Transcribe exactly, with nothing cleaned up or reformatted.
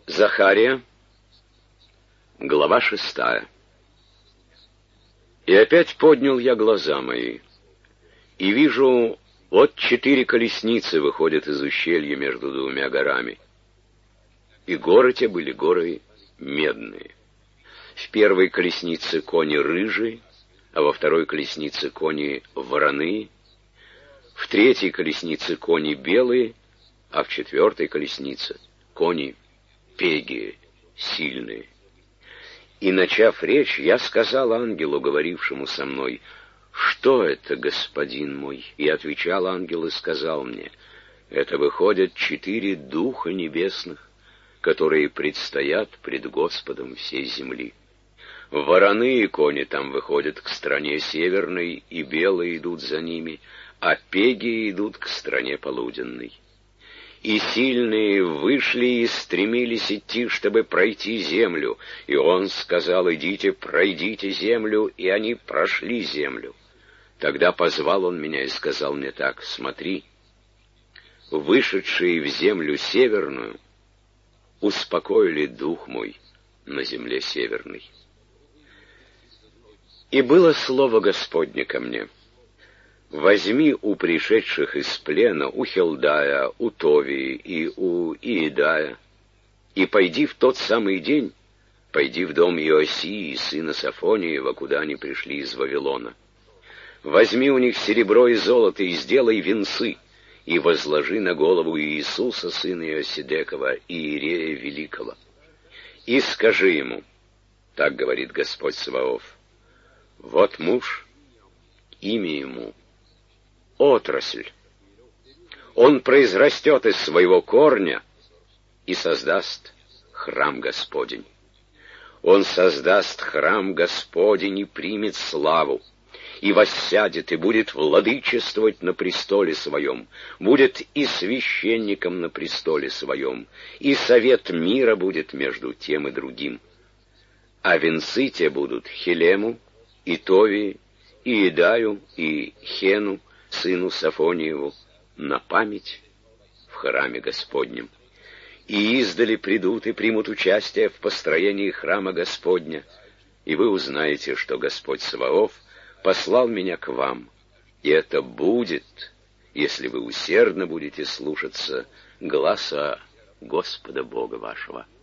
Захария, глава шестая. И опять поднял я глаза мои, и вижу, вот четыре колесницы выходят из ущелья между двумя горами. И горы те были горы медные. В первой колеснице кони рыжие, а во второй колеснице кони вороные, в третьей колеснице кони белые, а в четвертой колеснице кони пегие, сильные. И, начав речь, я сказал ангелу, говорившему со мной: «Что это, господин мой?» И отвечал ангел и сказал мне: «Это выходят четыре духа небесных, которые предстоят пред Господом всей земли. Вороные кони там выходят к стране северной, и белые идут за ними, а пегие идут к стране полуденной. И сильные вышли и стремились идти, чтобы пройти землю. И он сказал: идите, пройдите землю, и они прошли землю. Тогда позвал он меня и сказал мне так: смотри, вышедшие в землю северную успокоили дух мой на земле северной. И было слово Господне ко мне: возьми у пришедших из плена, у Хелдая, у Товии и у Иедая, и пойди в тот самый день, пойди в дом Иосии, сына Сафониева, куда они пришли из Вавилона. Возьми у них серебро и золото, и сделай венцы, и возложи на голову Иисуса, сына Иосидекова, и Иерея Великого. И скажи ему, так говорит Господь Саваоф: вот муж, имя ему отрасль. Он произрастет из своего корня и создаст храм Господень. Он создаст храм Господень и примет славу, и воссядет, и будет владычествовать на престоле своем, будет и священником на престоле своем, и совет мира будет между тем и другим. А венцы те будут Хелему, и Товии, и Идаю, и Хену, сыну Сафониеву, на память в храме Господнем. И издали придут и примут участие в построении храма Господня, и вы узнаете, что Господь Саваоф послал меня к вам, и это будет, если вы усердно будете слушаться гласа Господа Бога вашего».